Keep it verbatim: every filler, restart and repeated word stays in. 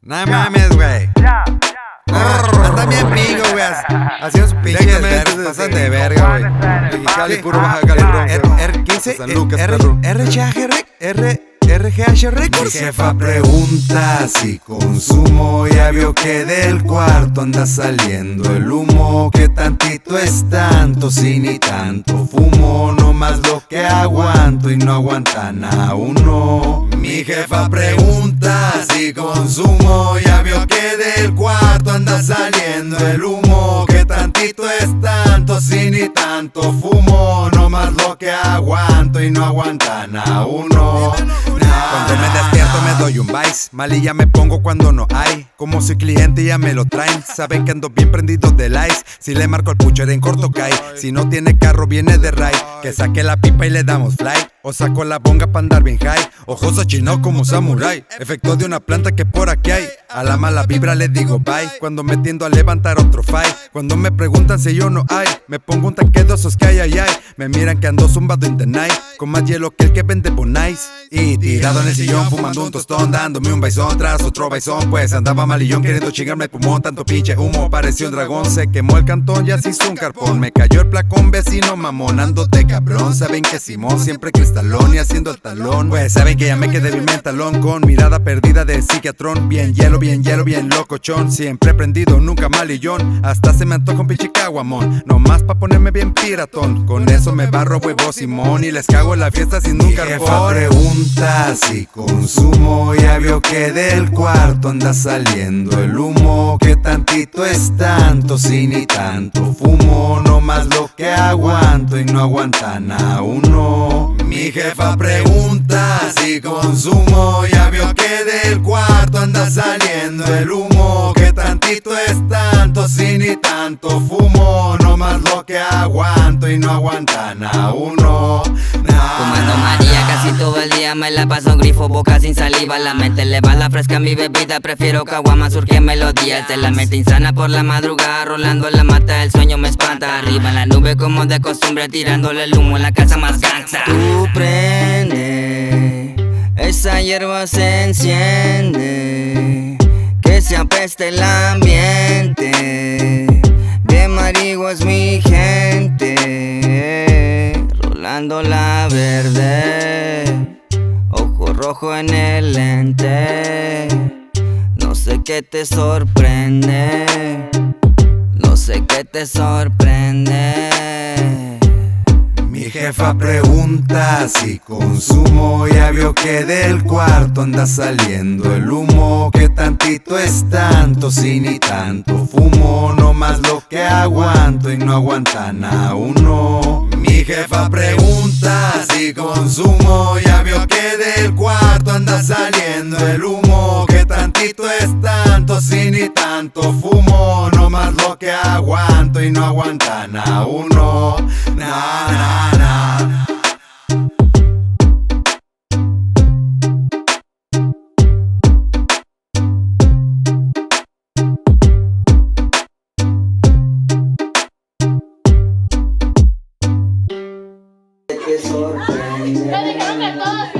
No mames, güey. Anda bien pico, güey. Haciendo su pinche desvergue, pasan de verga, güey. Mexicali, puro Baja California. R quince, San Lucas, R perro. G H R R G H Records. Mi jefa pregunta si consumo, ya vio que del cuarto anda saliendo el humo. Que tantito es tanto, si ni tanto fumo, no más lo que aguanto y no aguantan a uno. Mi jefa pregunta si consumo, ya vio que del cuarto anda saliendo el humo. Que tantito es tanto, si ni tanto fumo, no más lo que aguanto y no aguantan a uno. Cuando me despierto me doy un vice. Malilla me pongo cuando no hay. Como soy cliente ya me lo traen. Saben que ando bien prendido del ice. Si le marco al pucher en corto cae. Si no tiene carro viene de ride. Que saque la pipa y le damos fly. O saco la bonga pa' andar bien high. Ojos achinados como samurai. Efecto de una planta que por aquí hay. A la mala vibra le digo bye. Cuando me tiendo a levantar otro fight. Cuando me preguntan si yo no hay, me pongo un tanque de esos que hay, ay, ay. Me miran que ando zumbado in the night. Con más hielo que el que vende Bonais. Y tirado en el sillón fumando un tostón, dándome un baizón tras otro baizón. Pues andaba malillón queriendo chingarme el pulmón. Tanto pinche humo, pareció un dragón. Se quemó el cantón, ya se hizo un carpón. Me cayó el placón, vecino mamón. Ando de cabrón, saben que Simón siempre cristalón y haciendo el talón. Pues saben que ya me quedé bien mentalón. Con mirada perdida de psiquiatrón. Bien hielo, bien hielo, bien locochón. Siempre prendido, nunca malillón. Hasta se me antoja un pinche caguamón. Nomás pa' ponerme bien piratón. Con eso me barro huevo Simón. Y les cago en la fiesta sin un carbón. Mi jefa pregunta si consumo, ya vio que del cuarto anda saliendo el humo. Que tantito es tanto, si ni tanto fumo, no más lo que aguanto y no aguantan a uno. Mi jefa pregunta si consumo, ya vio que del cuarto anda saliendo el humo. Que tantito es tanto, si ni tanto fumo, no más lo que aguanto y no aguantan a uno. Fumando María casi todo el día, me la paso en grifo, boca sin saliva. La mente le va la fresca a mi bebida, prefiero caguama, surge melodías. De la mente insana por la madrugada, rolando la mata, el sueño me espanta. Arriba en la nube como de costumbre, tirándole el humo en la casa más gangsta. Tú prende, esa hierba se enciende, que se apeste el ambiente. Bien marihuana es mi gente, rolando la verde, ojo rojo en el lente. No sé qué te sorprende, no sé qué te sorprende. Mi jefa pregunta si consumo, ya vio que del cuarto anda saliendo el humo. Que tantito es tanto, si ni tanto fumo, no más lo que aguanto y no aguantan a uno. Mi jefa pregunta si consumo, ya vio que del cuarto anda saliendo el humo. Que tantito es tanto, si ni tanto fumo, no más lo que aguanto y no aguantan a uno. Na, na, na. Te sorprende. Me dijeron que todos